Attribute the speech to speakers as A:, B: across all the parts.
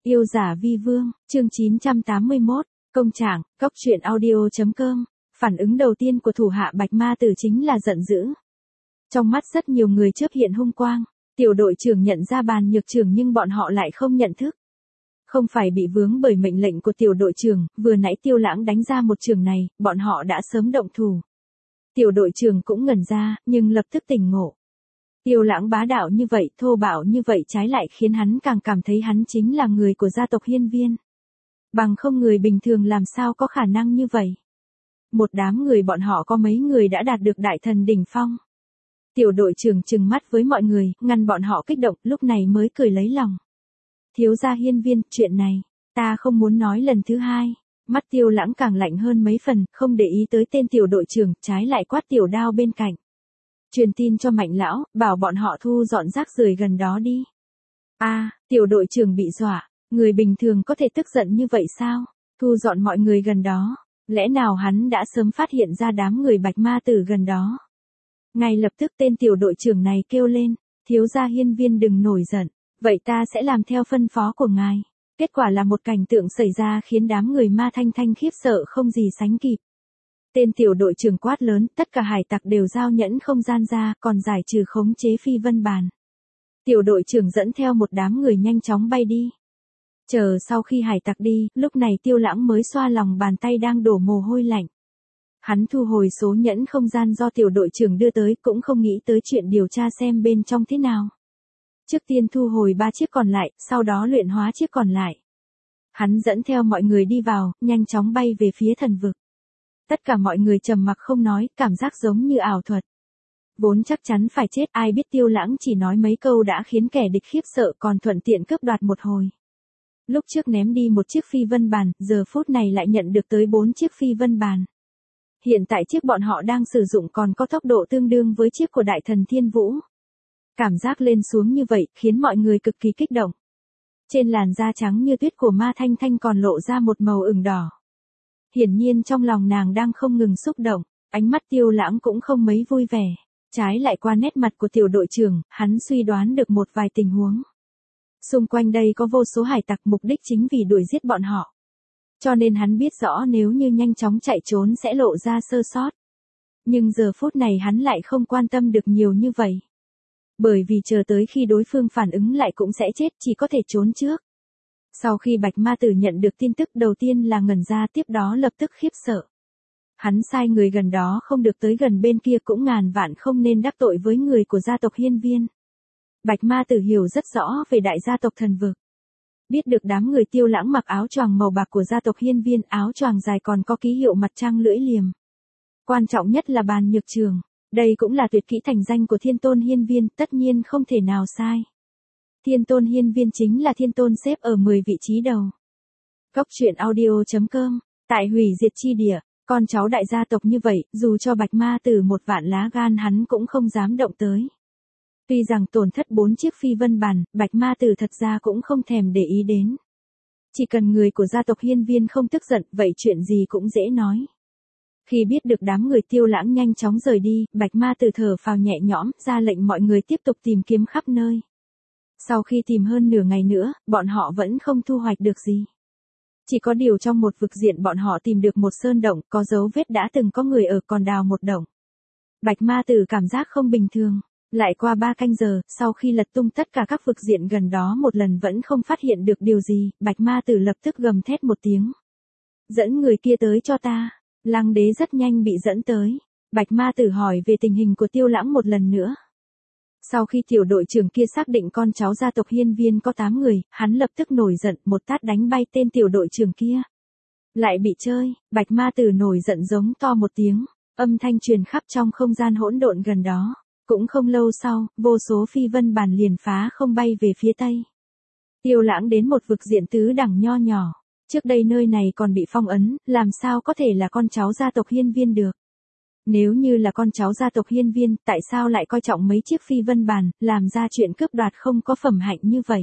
A: Yêu giả vi vương, chương 981, công trạng, cóc truyện audio.com, phản ứng đầu tiên của thủ hạ Bạch Ma Tử chính là giận dữ. Trong mắt rất nhiều người chớp hiện hung quang, tiểu đội trưởng nhận ra Bàn Nhược Trường nhưng bọn họ lại không nhận thức. Không phải bị vướng bởi mệnh lệnh của tiểu đội trưởng, vừa nãy Tiêu Lãng đánh ra một trường này, bọn họ đã sớm động thủ. Tiểu đội trưởng cũng ngẩn ra, nhưng lập tức tỉnh ngộ. Tiêu Lãng bá đạo như vậy, thô bạo như vậy trái lại khiến hắn càng cảm thấy hắn chính là người của gia tộc Hiên Viên. Bằng không người bình thường làm sao có khả năng như vậy. Một đám người bọn họ có mấy người đã đạt được đại thần đỉnh phong. Tiểu đội trưởng trừng mắt với mọi người, ngăn bọn họ kích động, lúc này mới cười lấy lòng. Thiếu gia Hiên Viên, chuyện này, ta không muốn nói lần thứ hai. Mắt Tiêu Lãng càng lạnh hơn mấy phần, không để ý tới tên tiểu đội trưởng, trái lại quát tiểu đao bên cạnh. Truyền tin cho Mạnh lão, bảo bọn họ thu dọn rác rưởi gần đó đi. Tiểu đội trưởng bị dọa, người bình thường có thể tức giận như vậy sao? Thu dọn mọi người gần đó, lẽ nào hắn đã sớm phát hiện ra đám người Bạch Ma Tử gần đó? Ngay lập tức tên tiểu đội trưởng này kêu lên, thiếu gia Hiên Viên đừng nổi giận, vậy ta sẽ làm theo phân phó của ngài. Kết quả là một cảnh tượng xảy ra khiến đám người Ma Thanh Thanh khiếp sợ không gì sánh kịp. Tên tiểu đội trưởng quát lớn, tất cả hải tặc đều giao nhẫn không gian ra, còn giải trừ khống chế Phi Vân Bàn. Tiểu đội trưởng dẫn theo một đám người nhanh chóng bay đi. Chờ sau khi hải tặc đi, lúc này Tiêu Lãng mới xoa lòng bàn tay đang đổ mồ hôi lạnh. Hắn thu hồi số nhẫn không gian do tiểu đội trưởng đưa tới, cũng không nghĩ tới chuyện điều tra xem bên trong thế nào. Trước tiên thu hồi 3 chiếc còn lại, sau đó luyện hóa chiếc còn lại. Hắn dẫn theo mọi người đi vào, nhanh chóng bay về phía thần vực. Tất cả mọi người trầm mặc không nói, cảm giác giống như ảo thuật. Vốn chắc chắn phải chết, ai biết Tiêu Lãng chỉ nói mấy câu đã khiến kẻ địch khiếp sợ, còn thuận tiện cướp đoạt một hồi. Lúc trước ném đi một chiếc Phi Vân Bàn, giờ phút này lại nhận được tới 4 chiếc Phi Vân Bàn. Hiện tại chiếc bọn họ đang sử dụng còn có tốc độ tương đương với chiếc của Đại Thần Thiên Vũ. Cảm giác lên xuống như vậy, khiến mọi người cực kỳ kích động. Trên làn da trắng như tuyết của Ma Thanh Thanh còn lộ ra một màu ửng đỏ. Hiển nhiên trong lòng nàng đang không ngừng xúc động, ánh mắt Tiêu Lãng cũng không mấy vui vẻ. Trái lại qua nét mặt của tiểu đội trưởng, hắn suy đoán được một vài tình huống. Xung quanh đây có vô số hải tặc, mục đích chính vì đuổi giết bọn họ. Cho nên hắn biết rõ nếu như nhanh chóng chạy trốn sẽ lộ ra sơ sót. Nhưng giờ phút này hắn lại không quan tâm được nhiều như vậy. Bởi vì chờ tới khi đối phương phản ứng lại cũng sẽ chết, chỉ có thể trốn trước. Sau khi Bạch Ma Tử nhận được tin tức đầu tiên là ngẩn ra, tiếp đó lập tức khiếp sợ. Hắn sai người gần đó không được tới gần bên kia, cũng ngàn vạn không nên đắc tội với người của gia tộc Hiên Viên. Bạch Ma Tử hiểu rất rõ về đại gia tộc thần vực. Biết được đám người Tiêu Lãng mặc áo choàng màu bạc của gia tộc Hiên Viên, áo choàng dài còn có ký hiệu mặt trăng lưỡi liềm. Quan trọng nhất là Bàn Nhược Trường, đây cũng là tuyệt kỹ thành danh của Thiên Tôn Hiên Viên, tất nhiên không thể nào sai. Thiên Tôn Hiên Viên chính là thiên tôn xếp ở 10 vị trí đầu. Cóc truyện audio.com, tại hủy diệt chi địa, con cháu đại gia tộc như vậy, dù cho Bạch Ma Tử một vạn lá gan hắn cũng không dám động tới. Tuy rằng tổn thất 4 chiếc Phi Vân Bàn, Bạch Ma Tử thật ra cũng không thèm để ý đến. Chỉ cần người của gia tộc Hiên Viên không tức giận, vậy chuyện gì cũng dễ nói. Khi biết được đám người Tiêu Lãng nhanh chóng rời đi, Bạch Ma Tử thở phào nhẹ nhõm, ra lệnh mọi người tiếp tục tìm kiếm khắp nơi. Sau khi tìm hơn nửa ngày nữa, bọn họ vẫn không thu hoạch được gì. Chỉ có điều trong một vực diện bọn họ tìm được một sơn động, có dấu vết đã từng có người ở, còn đào một động. Bạch Ma Tử cảm giác không bình thường. Lại qua 3 canh giờ, sau khi lật tung tất cả các vực diện gần đó một lần vẫn không phát hiện được điều gì, Bạch Ma Tử lập tức gầm thét một tiếng. Dẫn người kia tới cho ta. Lăng Đế rất nhanh bị dẫn tới. Bạch Ma Tử hỏi về tình hình của Tiêu Lãng một lần nữa. Sau khi tiểu đội trưởng kia xác định con cháu gia tộc Hiên Viên có 8 người, hắn lập tức nổi giận, một tát đánh bay tên tiểu đội trưởng kia. Lại bị chơi, Bạch Ma Tử nổi giận giống to một tiếng, âm thanh truyền khắp trong không gian hỗn độn gần đó. Cũng không lâu sau, vô số Phi Vân Bàn liền phá không bay về phía tây. Tiêu Lãng đến một vực diện tứ đẳng nho nhỏ. Trước đây nơi này còn bị phong ấn, làm sao có thể là con cháu gia tộc Hiên Viên được. Nếu như là con cháu gia tộc Hiên Viên, tại sao lại coi trọng mấy chiếc Phi Vân Bàn, làm ra chuyện cướp đoạt không có phẩm hạnh như vậy.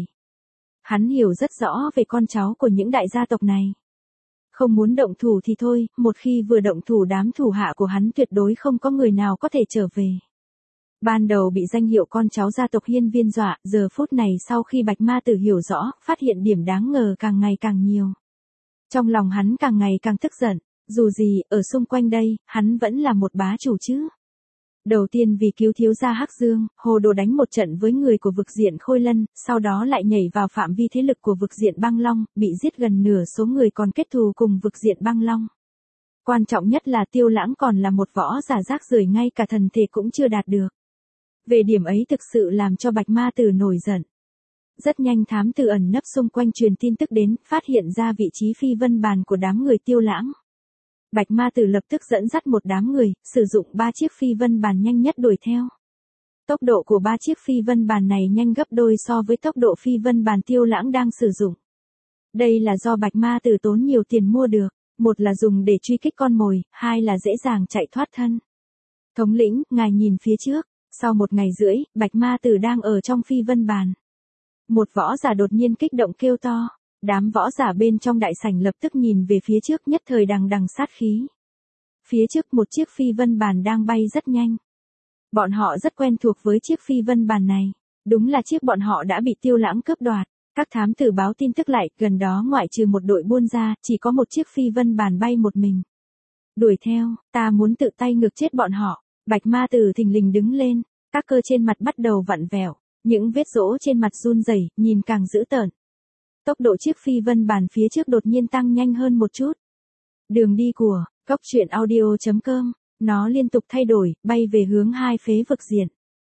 A: Hắn hiểu rất rõ về con cháu của những đại gia tộc này. Không muốn động thủ thì thôi, một khi vừa động thủ đám thủ hạ của hắn tuyệt đối không có người nào có thể trở về. Ban đầu bị danh hiệu con cháu gia tộc Hiên Viên dọa, giờ phút này sau khi Bạch Ma Tử hiểu rõ, phát hiện điểm đáng ngờ càng ngày càng nhiều. Trong lòng hắn càng ngày càng tức giận, dù gì, ở xung quanh đây, hắn vẫn là một bá chủ chứ. Đầu tiên vì cứu thiếu gia Hắc Dương, hồ đồ đánh một trận với người của vực diện Khôi Lân, sau đó lại nhảy vào phạm vi thế lực của vực diện Băng Long, bị giết gần nửa số người còn kết thù cùng vực diện Băng Long. Quan trọng nhất là Tiêu Lãng còn là một võ giả rác rưởi, ngay cả thần thể cũng chưa đạt được. Về điểm ấy thực sự làm cho Bạch Ma Tử nổi giận. Rất nhanh thám tử ẩn nấp xung quanh truyền tin tức đến, phát hiện ra vị trí phi vân bàn của đám người Tiêu Lãng. Bạch Ma Tử lập tức dẫn dắt một đám người, sử dụng 3 chiếc phi vân bàn nhanh nhất đuổi theo. Tốc độ của 3 chiếc phi vân bàn này nhanh gấp đôi so với tốc độ phi vân bàn Tiêu Lãng đang sử dụng. Đây là do Bạch Ma Tử tốn nhiều tiền mua được, một là dùng để truy kích con mồi, hai là dễ dàng chạy thoát thân. Thống lĩnh, ngài nhìn phía trước, sau 1 ngày rưỡi, Bạch Ma Tử đang ở trong phi vân bàn. Một võ giả đột nhiên kích động kêu to. Đám võ giả bên trong đại sảnh lập tức nhìn về phía trước, nhất thời đằng đằng sát khí. Phía trước một chiếc phi vân bàn đang bay rất nhanh. Bọn họ rất quen thuộc với chiếc phi vân bàn này. Đúng là chiếc bọn họ đã bị Tiêu Lãng cướp đoạt. Các thám tử báo tin tức lại, gần đó ngoại trừ một đội buôn ra, chỉ có một chiếc phi vân bàn bay một mình. Đuổi theo, ta muốn tự tay ngược chết bọn họ. Bạch Ma Tử thình lình đứng lên, các cơ trên mặt bắt đầu vặn vẹo, những vết rỗ trên mặt run rẩy, nhìn càng dữ tợn. Tốc độ chiếc phi vân bàn phía trước đột nhiên tăng nhanh hơn một chút. Đường đi của coctruyện.audio.com, nó liên tục thay đổi, bay về hướng hai phế vực diện.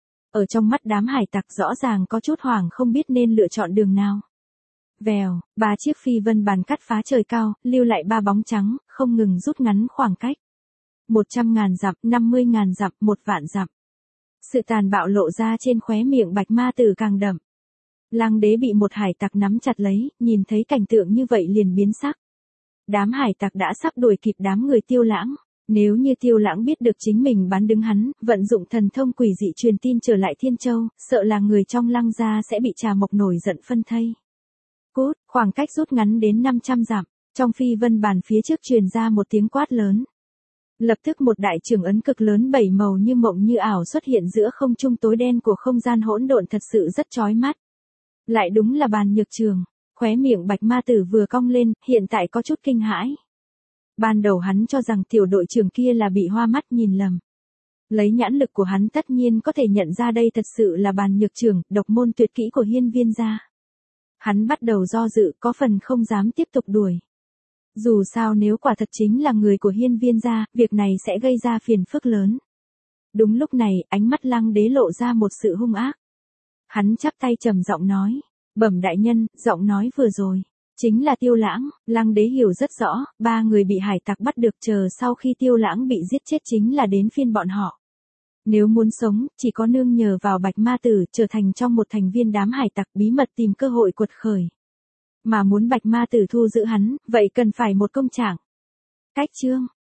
A: Ở trong mắt đám hải tặc rõ ràng có chút hoảng, không biết nên lựa chọn đường nào. Vèo, 3 chiếc phi vân bàn cắt phá trời cao, lưu lại 3 bóng trắng, không ngừng rút ngắn khoảng cách. 100.000 dặm, 50.000 dặm, 1 vạn dặm. Sự tàn bạo lộ ra trên khóe miệng Bạch Ma Tử càng đậm. Lăng Đế bị một hải tặc nắm chặt lấy, nhìn thấy cảnh tượng như vậy liền biến sắc. Đám hải tặc đã sắp đuổi kịp đám người Tiêu Lãng. Nếu như Tiêu Lãng biết được chính mình bán đứng hắn, vận dụng thần thông quỷ dị truyền tin trở lại Thiên Châu, sợ là người trong Lăng gia sẽ bị Trà Mộc nổi giận phân thây. Cút, khoảng cách rút ngắn đến 500 dặm, trong phi vân bàn phía trước truyền ra một tiếng quát lớn. Lập tức một đại trường ấn cực lớn 7 màu như mộng như ảo xuất hiện giữa không trung tối đen của không gian hỗn độn, thật sự rất chói mắt. Lại đúng là Bàn Nhược Trường. Khóe miệng Bạch Ma Tử vừa cong lên, hiện tại có chút kinh hãi. Ban đầu hắn cho rằng tiểu đội trưởng kia là bị hoa mắt nhìn lầm. Lấy nhãn lực của hắn tất nhiên có thể nhận ra đây thật sự là Bàn Nhược Trường, độc môn tuyệt kỹ của Hiên Viên gia. Hắn bắt đầu do dự, có phần không dám tiếp tục đuổi. Dù sao nếu quả thật chính là người của Hiên Viên gia, việc này sẽ gây ra phiền phức lớn. Đúng lúc này, ánh mắt Lăng Đế lộ ra một sự hung ác. Hắn chắp tay trầm giọng nói, bẩm đại nhân, giọng nói vừa rồi, chính là Tiêu Lãng. Lăng Đế hiểu rất rõ, 3 người bị hải tặc bắt được, chờ sau khi Tiêu Lãng bị giết chết chính là đến phiên bọn họ. Nếu muốn sống, chỉ có nương nhờ vào Bạch Ma Tử, trở thành trong một thành viên đám hải tặc, bí mật tìm cơ hội quật khởi. Mà muốn Bạch Ma Tử thu giữ hắn, vậy cần phải một công trạng. Cách chương